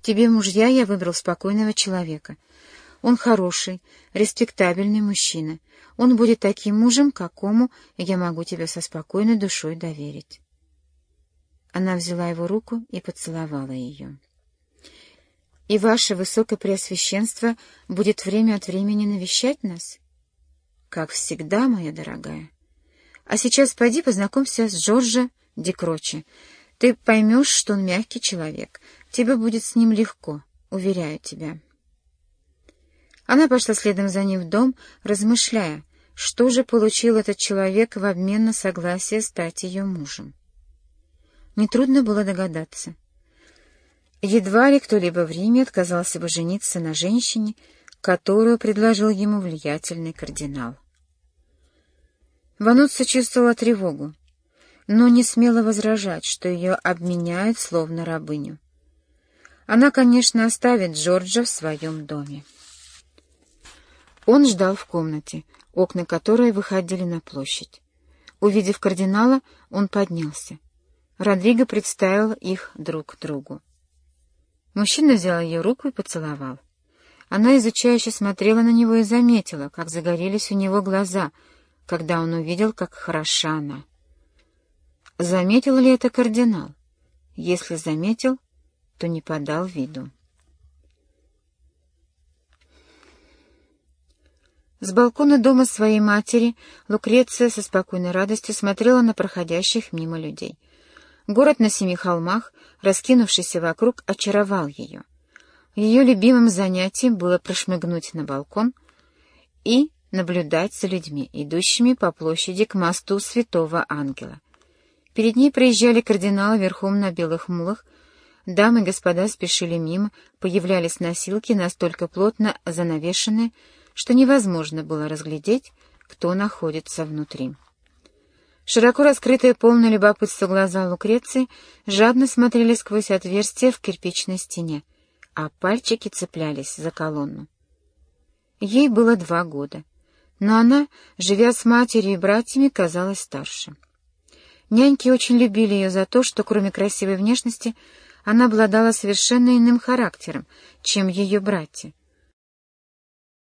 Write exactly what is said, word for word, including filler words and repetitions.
Тебе мужья я выбрал спокойного человека. Он хороший, респектабельный мужчина. Он будет таким мужем, какому я могу тебе со спокойной душой доверить». Она взяла его руку и поцеловала ее. «И ваше высокопреосвященство будет время от времени навещать нас?» «Как всегда, моя дорогая. А сейчас пойди познакомься с Джорджо Ди Кроче. Ты поймешь, что он мягкий человек. Тебе будет с ним легко, уверяю тебя». Она пошла следом за ним в дом, размышляя, что же получил этот человек в обмен на согласие стать ее мужем. Нетрудно было догадаться. Едва ли кто-либо в Риме отказался бы жениться на женщине, которую предложил ему влиятельный кардинал. Вануцци чувствовала тревогу, но не смела возражать, что ее обменяют словно рабыню. Она, конечно, оставит Джорджа в своем доме. Он ждал в комнате, окна которой выходили на площадь. Увидев кардинала, он поднялся. Родриго представил их друг другу. Мужчина взял ее руку и поцеловал. Она изучающе смотрела на него и заметила, как загорелись у него глаза, когда он увидел, как хороша она. Заметил ли это кардинал? Если заметил, то не подал виду. С балкона дома своей матери Лукреция со спокойной радостью смотрела на проходящих мимо людей. Город на семи холмах, раскинувшийся вокруг, очаровал ее. Ее любимым занятием было прошмыгнуть на балкон и наблюдать за людьми, идущими по площади к мосту Святого Ангела. Перед ней проезжали кардиналы верхом на белых мулах, дамы и господа спешили мимо, появлялись носилки, настолько плотно занавешенные, что невозможно было разглядеть, кто находится внутри. Широко раскрытые, полное любопытство глаза Лукреции жадно смотрели сквозь отверстие в кирпичной стене, а пальчики цеплялись за колонну. Ей было два года, но она, живя с матерью и братьями, казалась старше. Няньки очень любили ее за то, что, кроме красивой внешности, она обладала совершенно иным характером, чем ее братья,